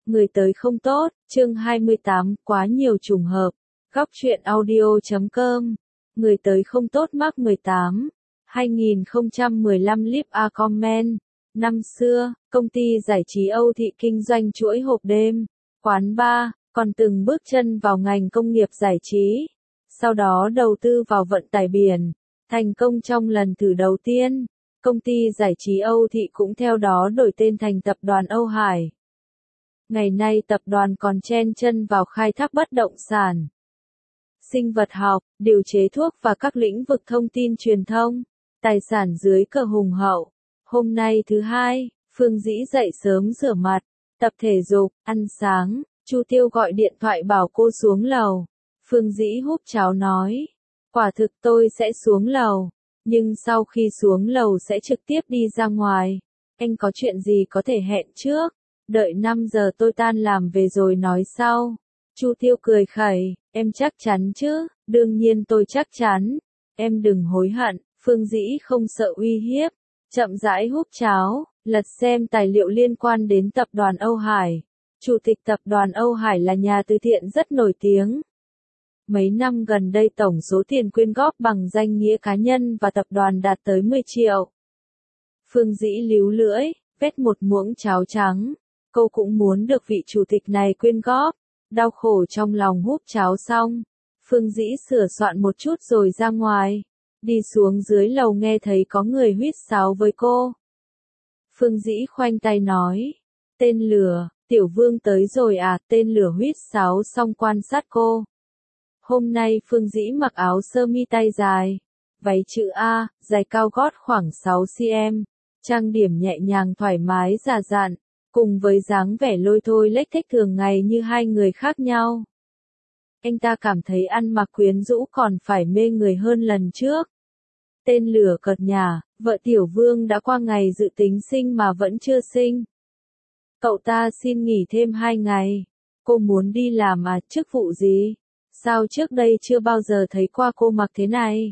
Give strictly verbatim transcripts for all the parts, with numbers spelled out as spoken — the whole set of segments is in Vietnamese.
Người tới không tốt, chương hai mươi tám, quá nhiều trùng hợp. Góc truyện audio chấm com. Người tới không tốt mác mười tám. hai nghìn không trăm mười lăm Leave a comment. Năm xưa, công ty giải trí Âu Thị kinh doanh chuỗi hộp đêm, quán bar, còn từng bước chân vào ngành công nghiệp giải trí. Sau đó đầu tư vào vận tải biển, thành công trong lần thử đầu tiên. Công ty giải trí Âu Thị cũng theo đó đổi tên thành tập đoàn Âu Hải. Ngày nay tập đoàn còn chen chân vào khai thác bất động sản, sinh vật học, điều chế thuốc và các lĩnh vực thông tin truyền thông, tài sản dưới cờ hùng hậu. Hôm nay thứ hai, Phương Dĩ dậy sớm rửa mặt, tập thể dục, ăn sáng, Chu Tiêu gọi điện thoại bảo cô xuống lầu. Phương Dĩ húp cháo nói, quả thực tôi sẽ xuống lầu, nhưng sau khi xuống lầu sẽ trực tiếp đi ra ngoài. Anh có chuyện gì có thể hẹn trước, đợi năm giờ tôi tan làm về rồi nói sau. Chu Tiêu cười khẩy, em chắc chắn chứ, đương nhiên tôi chắc chắn, em đừng hối hận. Phương Dĩ không sợ uy hiếp, chậm rãi húp cháo, lật xem tài liệu liên quan đến tập đoàn Âu Hải. Chủ tịch tập đoàn Âu Hải là nhà từ thiện rất nổi tiếng. Mấy năm gần đây tổng số tiền quyên góp bằng danh nghĩa cá nhân và tập đoàn đạt tới mười triệu. Phương Dĩ líu lưỡi, vét một muỗng cháo trắng. Cô cũng muốn được vị chủ tịch này quyên góp. Đau khổ trong lòng húp cháo xong, Phương Dĩ sửa soạn một chút rồi ra ngoài. Đi xuống dưới lầu nghe thấy có người huýt sáo với cô. Phương Dĩ khoanh tay nói, tên lửa, Tiểu Vương tới rồi à. Tên lửa huýt sáo xong quan sát cô. Hôm nay Phương Dĩ mặc áo sơ mi tay dài, váy chữ A, giày cao gót khoảng sáu xăng-ti-mét, trang điểm nhẹ nhàng thoải mái già dặn, cùng với dáng vẻ lôi thôi lếch thếch thường ngày như hai người khác nhau. Anh ta cảm thấy ăn mặc quyến rũ còn phải mê người hơn lần trước. Tên lửa cợt nhả, vợ Tiểu Vương đã qua ngày dự tính sinh mà vẫn chưa sinh. Cậu ta xin nghỉ thêm hai ngày. Cô muốn đi làm à, chức vụ gì? Sao trước đây chưa bao giờ thấy qua cô mặc thế này?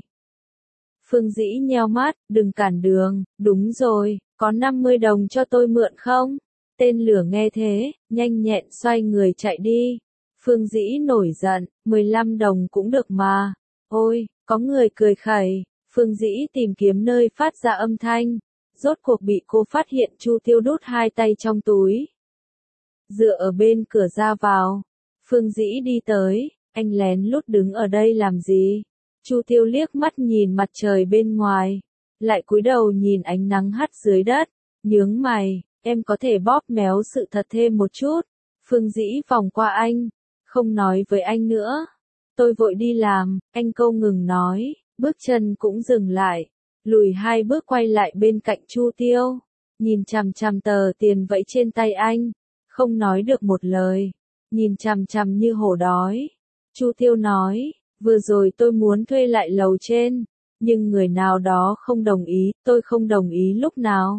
Phương Dĩ nheo mắt, đừng cản đường, đúng rồi, có năm mươi đồng cho tôi mượn không? Tên lửa nghe thế, nhanh nhẹn xoay người chạy đi. Phương Dĩ nổi giận, mười lăm đồng cũng được mà. Ôi, có người cười khẩy. Phương Dĩ tìm kiếm nơi phát ra âm thanh. Rốt cuộc bị cô phát hiện. Chu Tiêu đút hai tay trong túi, dựa ở bên cửa ra vào. Phương Dĩ đi tới, anh lén lút đứng ở đây làm gì? Chu Tiêu liếc mắt nhìn mặt trời bên ngoài, lại cúi đầu nhìn ánh nắng hắt dưới đất, nhướng mày, em có thể bóp méo sự thật thêm một chút. Phương Dĩ vòng qua anh, không nói với anh nữa. Tôi vội đi làm, anh câu ngừng nói, bước chân cũng dừng lại, lùi hai bước quay lại bên cạnh Chu Tiêu, nhìn chằm chằm tờ tiền vẫy trên tay anh, không nói được một lời, nhìn chằm chằm như hổ đói. Chu Tiêu nói, vừa rồi tôi muốn thuê lại lầu trên, nhưng người nào đó không đồng ý. Tôi không đồng ý lúc nào?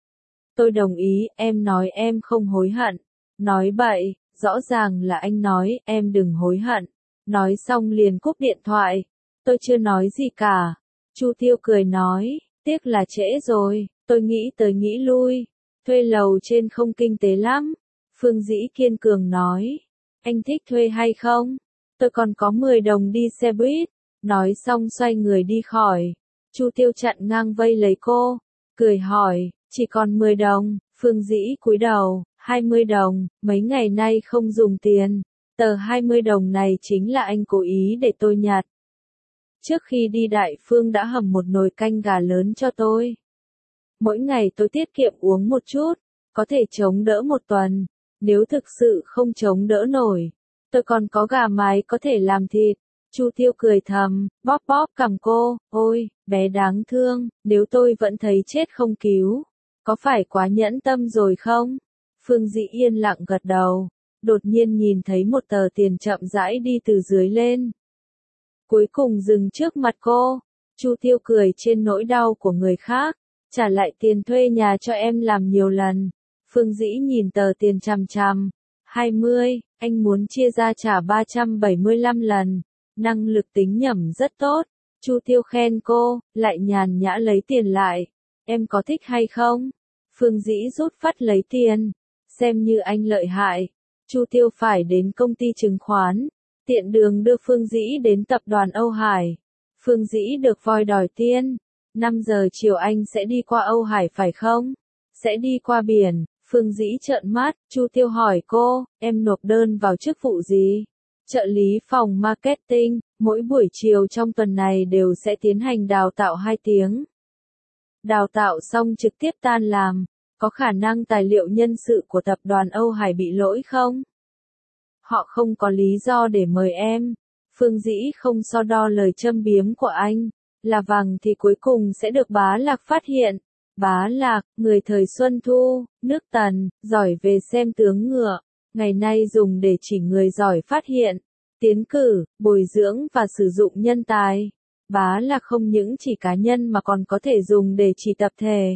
Tôi đồng ý, em nói em không hối hận. Nói bậy, rõ ràng là anh nói, em đừng hối hận. Nói xong liền cúp điện thoại. Tôi chưa nói gì cả. Chu Tiêu cười nói, tiếc là trễ rồi, tôi nghĩ tới nghĩ lui. Thuê lầu trên không kinh tế lắm. Phương Dĩ kiên cường nói, anh thích thuê hay không? Tôi còn có mười đồng đi xe buýt. Nói xong xoay người đi khỏi. Chu Tiêu chặn ngang vây lấy cô, cười hỏi, chỉ còn mười đồng. Phương Dĩ cúi đầu, hai mươi đồng, mấy ngày nay không dùng tiền. Tờ hai mươi đồng này chính là anh cố ý để tôi nhặt. Trước khi đi Đại Phương đã hầm một nồi canh gà lớn cho tôi. Mỗi ngày tôi tiết kiệm uống một chút, có thể chống đỡ một tuần. Nếu thực sự không chống đỡ nổi, tôi còn có gà mái có thể làm thịt. Chu Tiêu cười thầm, bóp bóp cằm cô, ôi, bé đáng thương, nếu tôi vẫn thấy chết không cứu, có phải quá nhẫn tâm rồi không? Phương Dĩ yên lặng gật đầu, đột nhiên nhìn thấy một tờ tiền chậm rãi đi từ dưới lên. Cuối cùng dừng trước mặt cô. Chu Tiêu cười trên nỗi đau của người khác, trả lại tiền thuê nhà cho em làm nhiều lần. Phương Dĩ nhìn tờ tiền chằm chằm, hai mươi, anh muốn chia ra trả ba trăm bảy mươi lăm lần. Năng lực tính nhẩm rất tốt. Chu Tiêu khen cô, lại nhàn nhã lấy tiền lại. Em có thích hay không? Phương Dĩ rút phát lấy tiền. Xem như anh lợi hại. Chu Tiêu phải đến công ty chứng khoán, tiện đường đưa Phương Dĩ đến tập đoàn Âu Hải. Phương Dĩ được voi đòi tiền. năm giờ chiều anh sẽ đi qua Âu Hải phải không? Sẽ đi qua biển. Phương Dĩ trợn mắt, Chu Tiêu hỏi cô, em nộp đơn vào chức vụ gì? Trợ lý phòng marketing, mỗi buổi chiều trong tuần này đều sẽ tiến hành đào tạo hai tiếng. Đào tạo xong trực tiếp tan làm, có khả năng tài liệu nhân sự của tập đoàn Âu Hải bị lỗi không? Họ không có lý do để mời em. Phương Dĩ không so đo lời châm biếm của anh, là vàng thì cuối cùng sẽ được Bá Lạc phát hiện. Bá Lạc, người thời Xuân Thu, nước Tần, giỏi về xem tướng ngựa, ngày nay dùng để chỉ người giỏi phát hiện, tiến cử, bồi dưỡng và sử dụng nhân tài. Bá Lạc không những chỉ cá nhân mà còn có thể dùng để chỉ tập thể.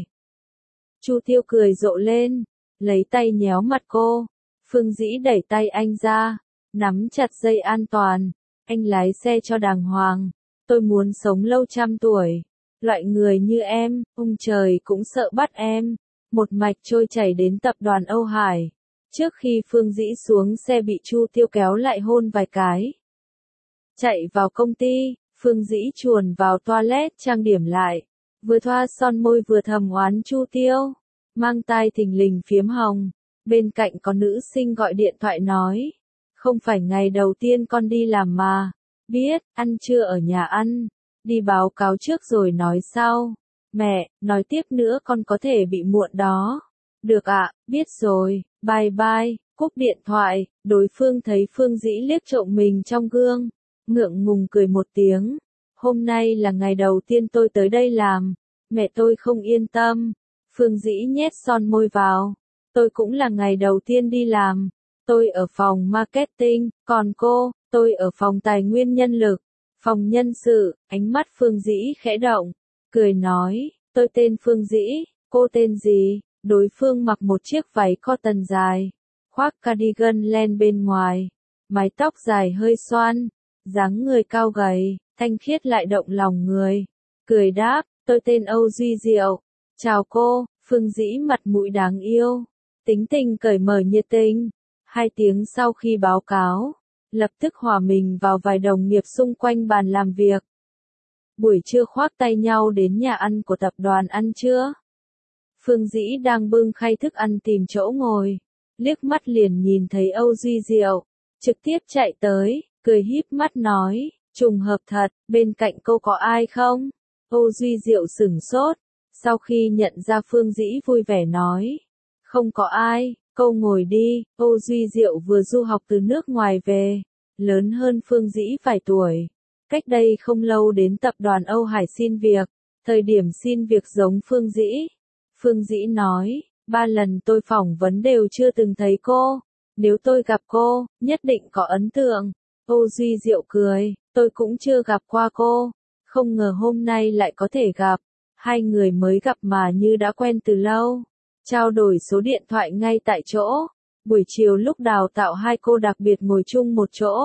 Chu Tiêu cười rộ lên, lấy tay nhéo mặt cô. Phương Dĩ đẩy tay anh ra, nắm chặt dây an toàn. Anh lái xe cho đàng hoàng. Tôi muốn sống lâu trăm tuổi. Loại người như em, ông trời cũng sợ bắt em. Một mạch trôi chảy đến tập đoàn Âu Hải. Trước khi Phương Dĩ xuống xe bị Chu Tiêu kéo lại hôn vài cái. Chạy vào công ty, Phương Dĩ chuồn vào toilet trang điểm lại. Vừa thoa son môi vừa thầm oán Chu Tiêu. Mang tai thình lình phiếm hồng. Bên cạnh có nữ sinh gọi điện thoại nói. Không phải ngày đầu tiên con đi làm mà. Biết, ăn trưa ở nhà ăn. Đi báo cáo trước rồi nói sau. Mẹ, nói tiếp nữa con có thể bị muộn đó. Được ạ, biết rồi, bye bye, cúp điện thoại. Đối phương thấy Phương Dĩ liếc trộm mình trong gương. Ngượng ngùng cười một tiếng. Hôm nay là ngày đầu tiên tôi tới đây làm. Mẹ tôi không yên tâm. Phương Dĩ nhét son môi vào. Tôi cũng là ngày đầu tiên đi làm. Tôi ở phòng marketing, còn cô, tôi ở phòng tài nguyên nhân lực. Phòng nhân sự, ánh mắt Phương Dĩ khẽ động. Cười nói, tôi tên Phương Dĩ, cô tên gì? Đối phương mặc một chiếc váy cotton dài. Khoác cardigan len bên ngoài. Mái tóc dài hơi xoăn. Dáng người cao gầy, thanh khiết lại động lòng người. Cười đáp, tôi tên Âu Duy Diệu. Chào cô, Phương Dĩ mặt mũi đáng yêu. Tính tình cởi mở nhiệt tình. Hai tiếng sau khi báo cáo, lập tức hòa mình vào vài đồng nghiệp xung quanh bàn làm việc. Buổi trưa khoác tay nhau đến nhà ăn của tập đoàn ăn trưa. Phương Dĩ đang bưng khay thức ăn tìm chỗ ngồi. Liếc mắt liền nhìn thấy Âu Duy Diệu. Trực tiếp chạy tới, cười híp mắt nói, trùng hợp thật, bên cạnh cô có ai không? Âu Duy Diệu sửng sốt. Sau khi nhận ra Phương Dĩ vui vẻ nói. Không có ai, cô ngồi đi. Âu Duy Diệu vừa du học từ nước ngoài về. Lớn hơn Phương Dĩ vài tuổi. Cách đây không lâu đến tập đoàn Âu Hải xin việc. Thời điểm xin việc giống Phương Dĩ. Phương Dĩ nói, ba lần tôi phỏng vấn đều chưa từng thấy cô. Nếu tôi gặp cô, nhất định có ấn tượng. Âu Duy Diệu cười, tôi cũng chưa gặp qua cô. Không ngờ hôm nay lại có thể gặp. Hai người mới gặp mà như đã quen từ lâu. Trao đổi số điện thoại ngay tại chỗ. Buổi chiều lúc đào tạo hai cô đặc biệt ngồi chung một chỗ.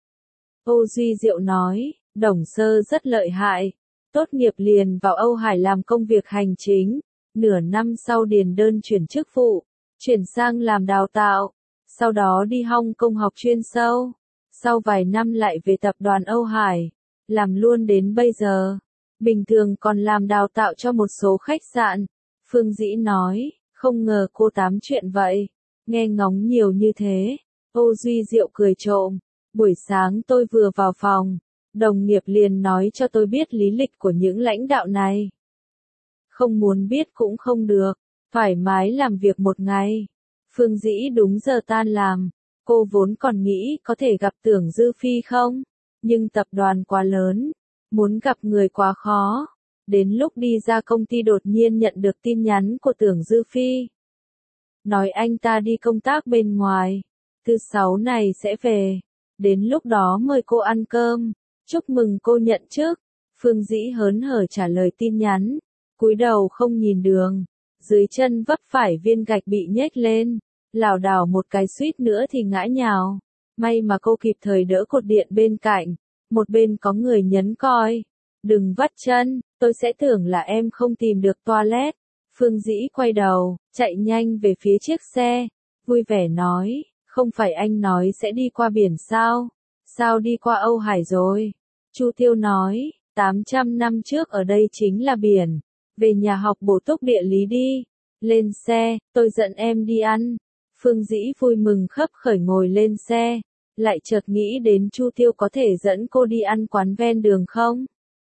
Âu Duy Diệu nói, Đồng Sơ rất lợi hại. Tốt nghiệp liền vào Âu Hải làm công việc hành chính. Nửa năm sau điền đơn chuyển chức vụ. Chuyển sang làm đào tạo. Sau đó đi Hong Kong học chuyên sâu. Sau vài năm lại về tập đoàn Âu Hải. Làm luôn đến bây giờ. Bình thường còn làm đào tạo cho một số khách sạn. Phương Dĩ nói, không ngờ cô tám chuyện vậy. Nghe ngóng nhiều như thế. Âu Duy Diệu cười trộm. Buổi sáng tôi vừa vào phòng. Đồng nghiệp liền nói cho tôi biết lý lịch của những lãnh đạo này. Không muốn biết cũng không được. Thoải mái làm việc một ngày. Phương Dĩ đúng giờ tan làm. Cô vốn còn nghĩ có thể gặp Tưởng Dư Phi không? Nhưng tập đoàn quá lớn. Muốn gặp người quá khó. Đến lúc đi ra công ty đột nhiên nhận được tin nhắn của Tưởng Dư Phi. Nói anh ta đi công tác bên ngoài. Thứ sáu này sẽ về. Đến lúc đó mời cô ăn cơm. Chúc mừng cô nhận chức. Phương Dĩ hớn hở trả lời tin nhắn. Cúi đầu không nhìn đường. Dưới chân vấp phải viên gạch bị nhếch lên. Lảo đảo một cái suýt nữa thì ngã nhào. May mà cô kịp thời đỡ cột điện bên cạnh. Một bên có người nhấn còi. Đừng vắt chân, tôi sẽ tưởng là em không tìm được toilet. Phương Dĩ quay đầu, chạy nhanh về phía chiếc xe. Vui vẻ nói, Không phải anh nói sẽ đi qua biển sao? Sao đi qua Âu Hải rồi? Chu Tiêu nói, tám trăm năm trước ở đây chính là biển. Về nhà học bổ túc địa lý đi. Lên xe, tôi dẫn em đi ăn. Phương Dĩ vui mừng khấp khởi ngồi lên xe. Lại chợt nghĩ đến Chu Tiêu có thể dẫn cô đi ăn quán ven đường không?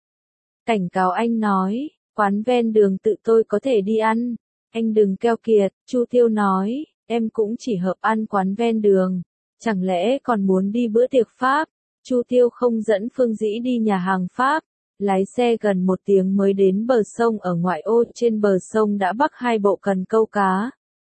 Cảnh cáo anh nói, quán ven đường tự tôi có thể đi ăn. Anh đừng keo kiệt, Chu Tiêu nói, em cũng chỉ hợp ăn quán ven đường. Chẳng lẽ còn muốn đi bữa tiệc Pháp? Chu Tiêu không dẫn Phương Dĩ đi nhà hàng Pháp. Lái xe gần một tiếng mới đến bờ sông ở ngoại ô, trên bờ sông đã bắc hai bộ cần câu cá.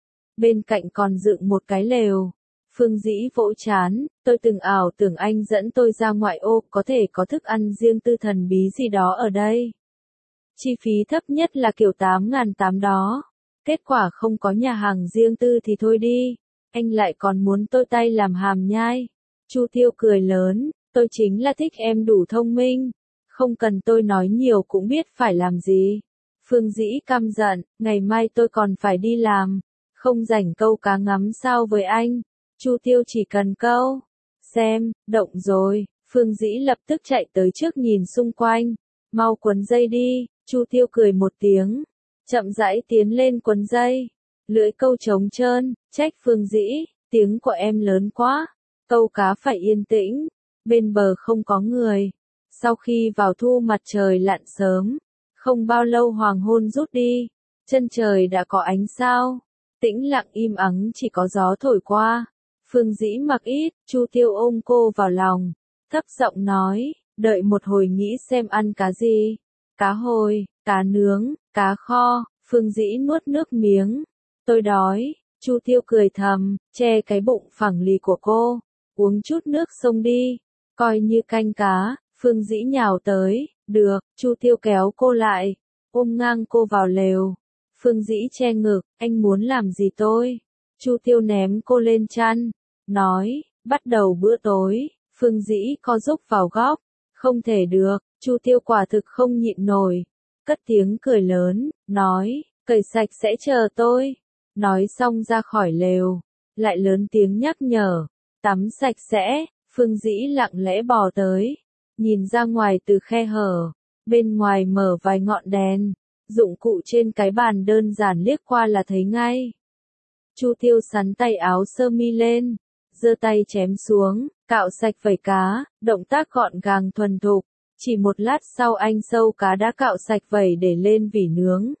Bên cạnh còn dựng một cái lều. Phương Dĩ vỗ chán, tôi từng ảo tưởng anh dẫn tôi ra ngoại ô có thể có thức ăn riêng tư thần bí gì đó ở đây. Chi phí thấp nhất là kiểu tám ngàn tám đó. Kết quả không có nhà hàng riêng tư thì thôi đi. Anh lại còn muốn tôi tay làm hàm nhai. Chu Tiêu cười lớn, tôi chính là thích em đủ thông minh. Không cần tôi nói nhiều cũng biết phải làm gì. Phương Dĩ căm giận, ngày mai tôi còn phải đi làm. Không rảnh câu cá ngắm sao với anh. Chu Tiêu chỉ cần câu. Xem, động rồi. Phương Dĩ lập tức chạy tới trước nhìn xung quanh. Mau quấn dây đi. Chu Tiêu cười một tiếng. Chậm rãi tiến lên quấn dây. Lưỡi câu trống trơn, trách Phương Dĩ, tiếng của em lớn quá. Câu cá phải yên tĩnh. Bên bờ không có người. Sau khi vào thu mặt trời lặn sớm. Không bao lâu hoàng hôn rút đi. Chân trời đã có ánh sao. Tĩnh lặng im ắng chỉ có gió thổi qua. Phương Dĩ mặc ít, Chu Tiêu ôm cô vào lòng. Thấp giọng nói, đợi một hồi nghĩ xem ăn cá gì. Cá hồi, cá nướng, cá kho. Phương Dĩ nuốt nước miếng. Tôi đói. Chu Tiêu cười thầm, che cái bụng phẳng lì của cô. Uống chút nước sông đi. Coi như canh cá. Phương Dĩ nhào tới. Được. Chu Tiêu kéo cô lại. Ôm ngang cô vào lều. Phương Dĩ che ngực, anh muốn làm gì tôi? Chu Tiêu ném cô lên chăn. Nói, bắt đầu bữa tối. Phương Dĩ co rúc vào góc. Không thể được. Chu Tiêu quả thực không nhịn nổi. Cất tiếng cười lớn, nói, cởi sạch sẽ chờ tôi. Nói xong ra khỏi lều. Lại lớn tiếng nhắc nhở. Tắm sạch sẽ. Phương Dĩ lặng lẽ bò tới. Nhìn ra ngoài từ khe hở. Bên ngoài mở vài ngọn đèn. Dụng cụ trên cái bàn đơn giản liếc qua là thấy ngay. Chu Tiêu sắn tay áo sơ mi lên. Giơ tay chém xuống. Cạo sạch vảy cá. Động tác gọn gàng thuần thục. Chỉ một lát sau anh sâu cá đã cạo sạch vảy để lên vỉ nướng.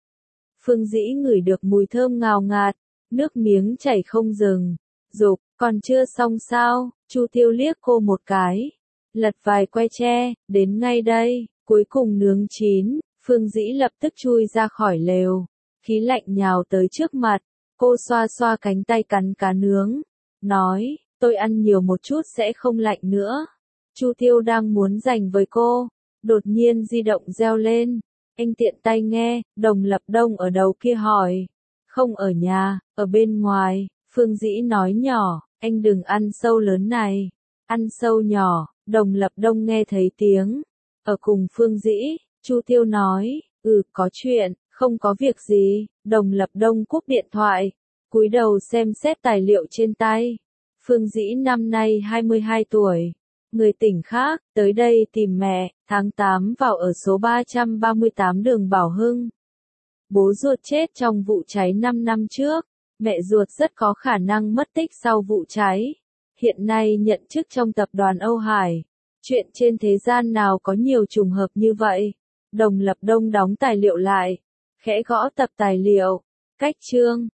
Phương Dĩ ngửi được mùi thơm ngào ngạt. Nước miếng chảy không dừng. Dục, còn chưa xong sao? Chu Tiêu liếc cô một cái. Lật vài que tre, đến ngay đây. Cuối cùng nướng chín. Phương Dĩ lập tức chui ra khỏi lều. Khí lạnh nhào tới trước mặt. Cô xoa xoa cánh tay cắn cá nướng. Nói, tôi ăn nhiều một chút sẽ không lạnh nữa. Chu Tiêu đang muốn giành với cô. Đột nhiên di động reo lên. Anh tiện tay nghe, Đồng Lập Đông ở đầu kia hỏi. Không ở nhà, ở bên ngoài. Phương Dĩ nói nhỏ, anh đừng ăn sâu lớn này. Ăn sâu nhỏ, Đồng Lập Đông nghe thấy tiếng. Ở cùng Phương Dĩ. Chu Tiêu nói, ừ có chuyện, không có việc gì. Đồng Lập Đông cúp điện thoại. Cúi đầu xem xét tài liệu trên tay. Phương Dĩ năm nay hai mươi hai tuổi. Người tỉnh khác, tới đây tìm mẹ, tháng tám vào ở số ba trăm ba mươi tám đường Bảo Hưng. Bố ruột chết trong vụ cháy năm năm trước. Mẹ ruột rất có khả năng mất tích sau vụ cháy. Hiện nay nhận chức trong tập đoàn Âu Hải. Chuyện trên thế gian nào có nhiều trùng hợp như vậy? Đồng Lập Đông đóng tài liệu lại. Khẽ gõ tập tài liệu. Cách chương.